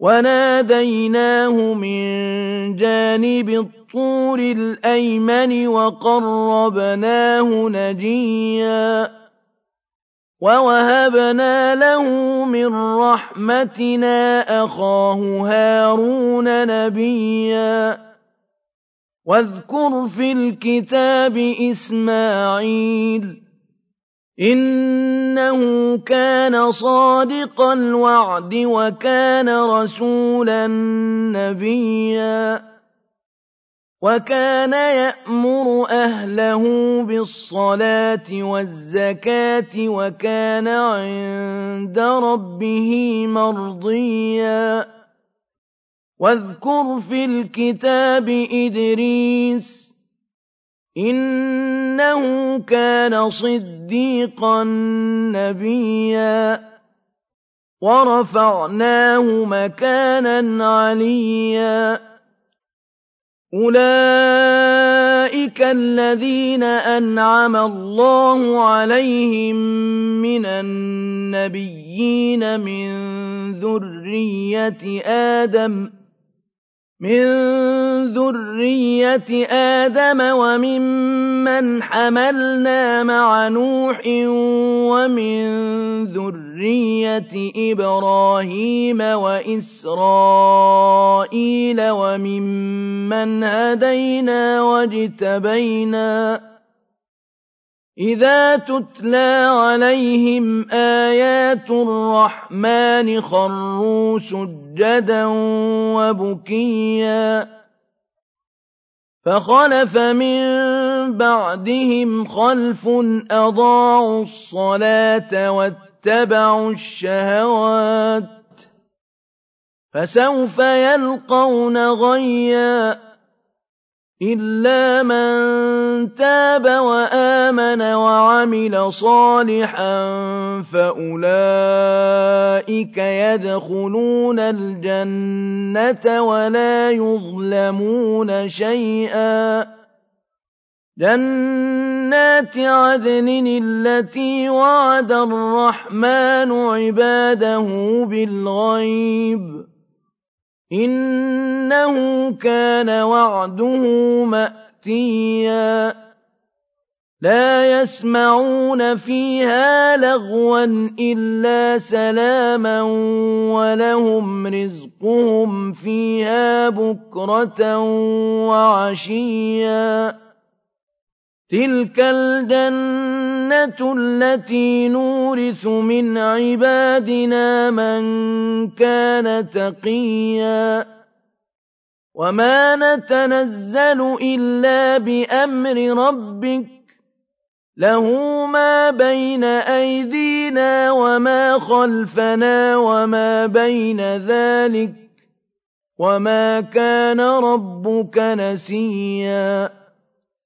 وناديناه من جانب الطور الأيمن وقربناه نجيا ووهبنا له من رحمتنا أخاه هارون نبيا واذكر في الكتاب إسماعيل إنه كان صادق الوعد وكان رسولا نبيا وكان يأمر أهله بالصلاة والزكاة وكان عند ربه مرضيا واذكر في الكتاب إدريس إنه كان صديقا نبيا ورفعناه مكانا عليا أولئك الذين أنعم الله عليهم من النبيين من ذرية آدم وممن حملنا مع نوح ومن ذرية إبراهيم وإسرائيل وممن هدينا واجتبينا إذا تتلى عليهم آيات الرحمن خروا سجدا وبكيا فخلف من بعدهم خلف أضاعوا الصلاة واتبعوا الشهوات فسوف يلقون غيا إلا من تاب وآمن وعمل صالحا فأولئك يدخلون الجنة ولا يظلمون شيئا جنات عدن التي وعد الرحمن عباده بالغيب إنه كان وعده مأتيا لا يسمعون فيها لغوا إلا سلاما ولهم رزقهم فيها بكرة وعشيا تلك الجنة التي نورث من عبادنا من كان تقيا وما نتنزل إلا بأمر ربك له ما بين أيدينا وما خلفنا وما بين ذلك وما كان ربك نسيا